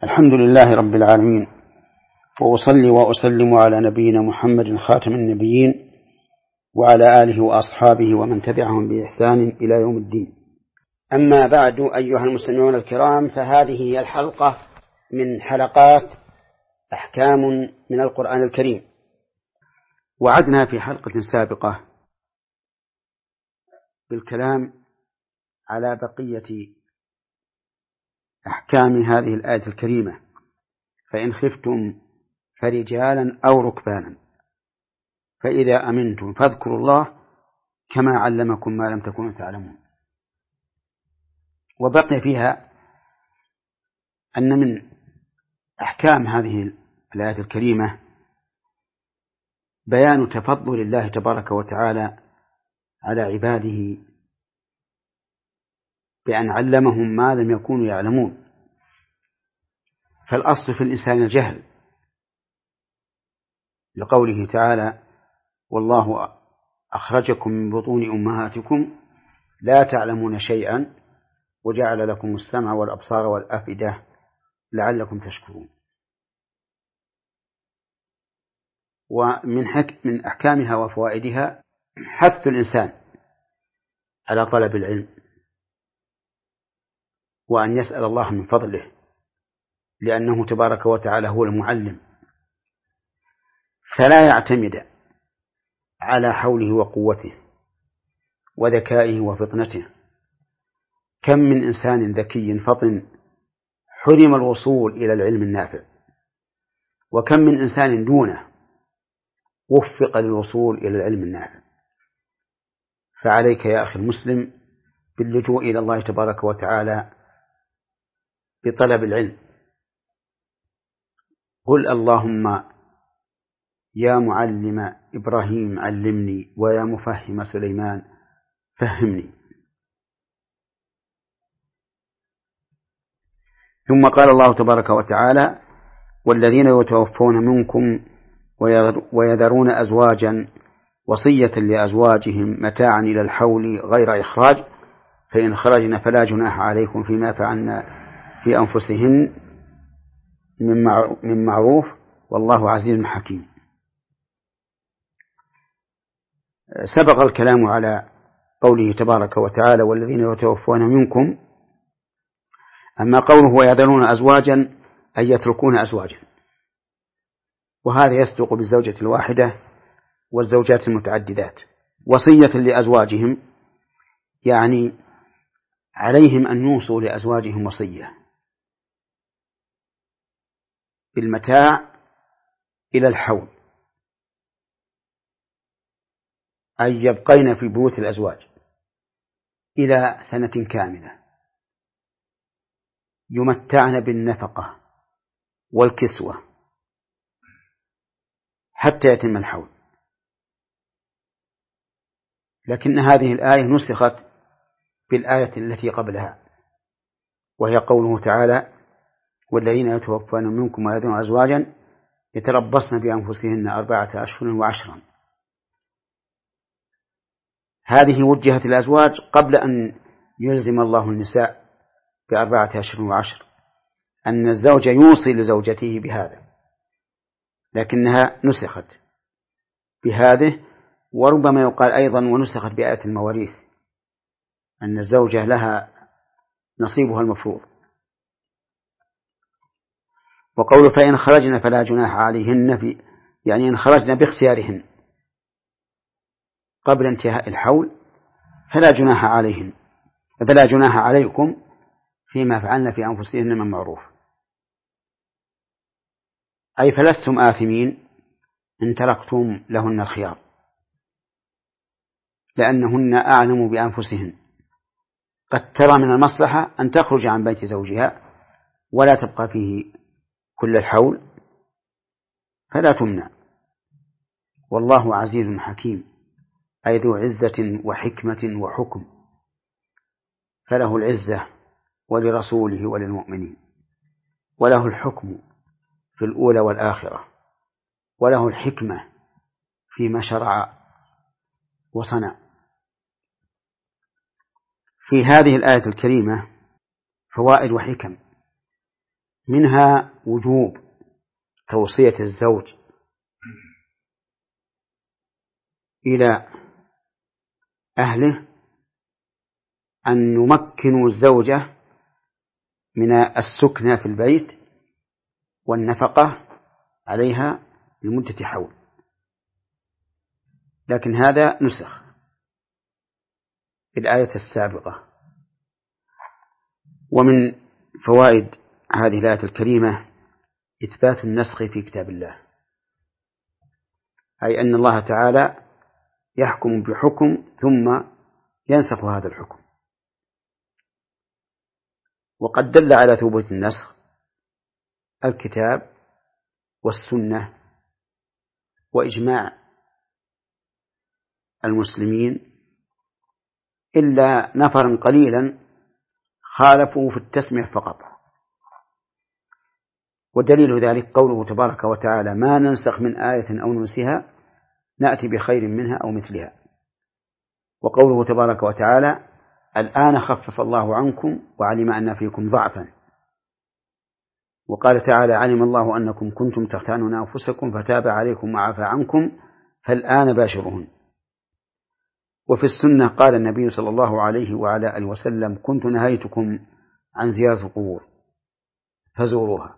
الحمد لله رب العالمين، وأصلي وأسلم على نبينا محمد خاتم النبيين وعلى آله وأصحابه ومن تبعهم بإحسان إلى يوم الدين. أما بعد، أيها المستمعون الكرام، فهذه هي الحلقة من حلقات أحكام من القرآن الكريم. وعدنا في حلقة سابقة بالكلام على بقية أحكام هذه الآية الكريمة: فإن خفتم فرجالا أو ركبانا فإذا أمنتم فاذكروا الله كما علمكم ما لم تكونوا تعلمون. وبقي فيها أن من أحكام هذه الآية الكريمة بيان تفضل الله تبارك وتعالى على عباده بأن علمهم ما لم يكونوا يعلمون. فالأصل في الإنسان الجهل، لقوله تعالى: والله أخرجكم من بطون أمهاتكم لا تعلمون شيئا وجعل لكم السمع والأبصار والأفئدة لعلكم تشكرون. ومن أحكامها وفوائدها حث الإنسان على طلب العلم وأن يسأل الله من فضله، لأنه تبارك وتعالى هو المعلم، فلا يعتمد على حوله وقوته وذكائه وفطنته. كم من إنسان ذكي فطن حرم الوصول إلى العلم النافع، وكم من إنسان دونه وفق للوصول إلى العلم النافع. فعليك يا أخي المسلم باللجوء إلى الله تبارك وتعالى بطلب العلم. قل اللهم يا معلم إبراهيم علمني ويا مفهم سليمان فهمني. ثم قال الله تبارك وتعالى: والذين يتوفون منكم ويذرون أزواجا وصية لأزواجهم متاعا إلى الحول غير إخراج فإن خرجن فلا جناح عليكم فيما فعلن في أنفسهن من معروف والله عزيز حكيم. سبق الكلام على قوله تبارك وتعالى: والذين يتوفون منكم. أما قوله ويذرون أزواجا أي يتركون أزواجا، وهذا يصدق بالزوجة الواحدة والزوجات المتعددات. وصية لأزواجهم يعني عليهم أن يوصوا لأزواجهم وصية بالمتاع إلى الحول، أي يبقين في بيوت الأزواج إلى سنة كاملة، يمتعن بالنفقة والكسوة حتى يتم الحول. لكن هذه الآية نسخت بالآية التي قبلها، وهي قوله تعالى: والذين يتوفون منكم ويذرون أزواجا يتربصن بأنفسهن 4 أشهر وعشرا. هذه وجهت الأزواج قبل أن يلزم الله النساء ب4 أشهر وعشر، أن الزوج يوصي لزوجته بهذا، لكنها نسخت بهذه. وربما يقال أيضا ونسخت بآية المواريث، أن الزوجة لها نصيبها المفروض. وقول فإن خرجنا فلا جناح عليهن يعني إن خرجنا باختيارهن قبل انتهاء الحول فلا جناح عليهن، فلا جناح عليكم فيما فعلن في أنفسهن من معروف، أي فلستم آثمين إن تركتم لهن الخيار، لأنهن أعلم بأنفسهن. قد ترى من المصلحة أن تخرج عن بيت زوجها ولا تبقى فيه كل الحول فلا تمنع. والله عزيز حكيم، أي ذو عزة وحكمة وحكم، فله العزة ولرسوله وللمؤمنين، وله الحكم في الأولى والآخرة، وله الحكمة فيما شرع وصنع. في هذه الآية الكريمة فوائد وحكم، منها وجوب توصية الزوج إلى أهله أن يمكنوا الزوجة من السكنى في البيت والنفقة عليها لمدة حول، لكن هذا نسخ في الآية السابقة. ومن فوائد هذه الآية الكريمة إثبات النسخ في كتاب الله، أي أن الله تعالى يحكم بحكم ثم ينسخ هذا الحكم. وقد دل على ثبوت النسخ الكتاب والسنة وإجماع المسلمين، إلا نفرا قليلا خالفوا في التسمية فقط. ودليل ذلك قوله تبارك وتعالى: ما ننسخ من آية أو ننسها نأتي بخير منها أو مثلها. وقوله تبارك وتعالى: الآن خفف الله عنكم وعلم أن فيكم ضعفا. وقال تعالى: علم الله أنكم كنتم تختانون أنفسكم فتاب عليكم وعفى عنكم فالآن باشرون. وفي السنة قال النبي صلى الله عليه وعلى آله وسلم: كنت نهيتكم عن زيارة القبور فزوروها.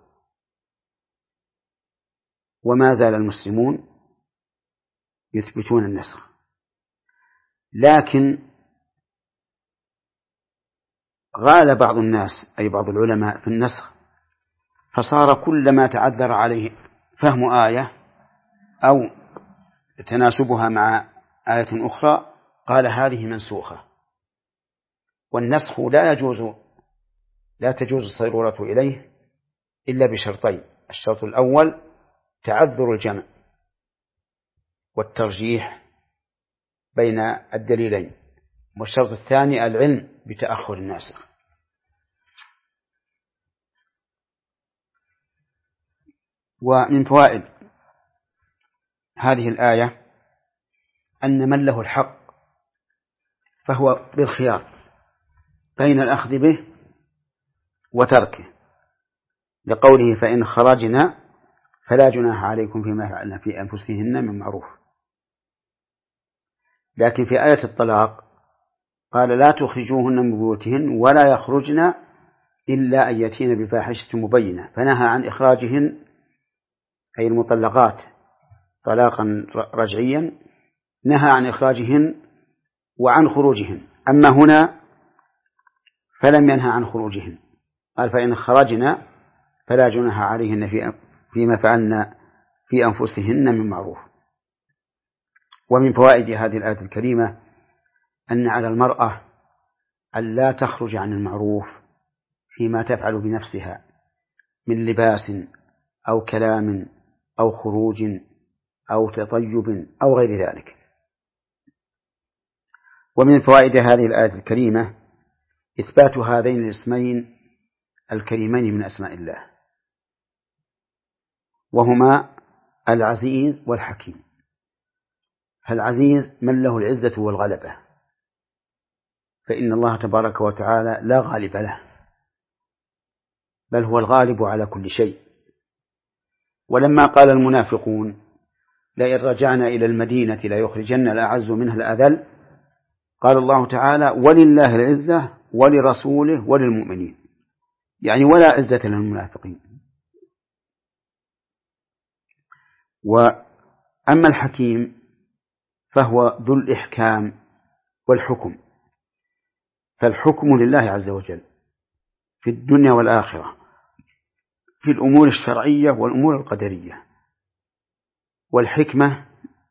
وما زال المسلمون يثبتون النسخ، لكن غال بعض الناس أي بعض العلماء في النسخ، فصار كلما تعذر عليه فهم آية أو تناسبها مع آية أخرى قال هذه منسوخة. والنسخ لا تجوز الصيرورة إليه إلا بشرطين: الشرط الأول تعذر الجمع والترجيح بين الدليلين، والشرط الثاني العلم بتأخر الناسخ. ومن فوائد هذه الآية أن من له الحق فهو بالخيار بين الأخذ به وتركه، لقوله: فإن خرجنا فلا جناح عليكم فيما فعلنا في أنفسهن من معروف. لكن في آية الطلاق قال: لا تخرجوهن من بيوتهن ولا يخرجن إلا أن يأتين بفاحشة مبينة، فنهى عن إخراجهن أي المطلقات طلاقا رجعيا، نهى عن إخراجهن وعن خروجهن. أما هنا فلم ينهى عن خروجهن، قال: فإن خرجنا فلا جناح عليهن فيما فعلنا في أنفسهن من معروف. ومن فوائد هذه الآية الكريمة أن على المرأة أن لا تخرج عن المعروف فيما تفعل بنفسها من لباس أو كلام أو خروج أو تطيب أو غير ذلك. ومن فوائد هذه الآية الكريمة إثبات هذين الاسمين الكريمين من أسماء الله، وهما العزيز والحكيم. فالعزيز من له العزة والغلبة، فإن الله تبارك وتعالى لا غالب له، بل هو الغالب على كل شيء. ولما قال المنافقون: لئن رجعنا إلى المدينة ليخرجن الأعز منها الأذل، قال الله تعالى: ولله العزة ولرسوله وللمؤمنين، يعني ولا عزة للمنافقين. وأما الحكيم فهو ذو الإحكام والحكم، فالحكم لله عز وجل في الدنيا والآخرة في الأمور الشرعية والأمور القدرية. والحكمة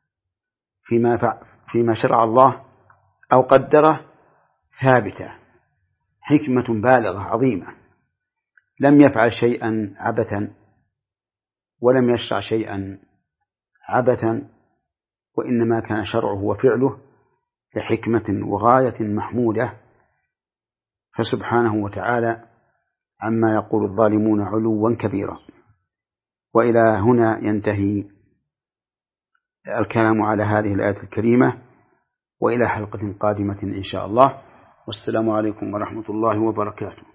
فيما شرع الله أو قدره ثابتة، حكمة بالغة عظيمة، لم يفعل شيئا عبثا ولم يشرع شيئا عبثا، وإنما كان شرعه وفعله لحكمة وغاية محمودة. فسبحانه وتعالى عما يقول الظالمون علوا كبيرا. وإلى هنا ينتهي الكلام على هذه الآية الكريمة، وإلى حلقة قادمة إن شاء الله، والسلام عليكم ورحمة الله وبركاته.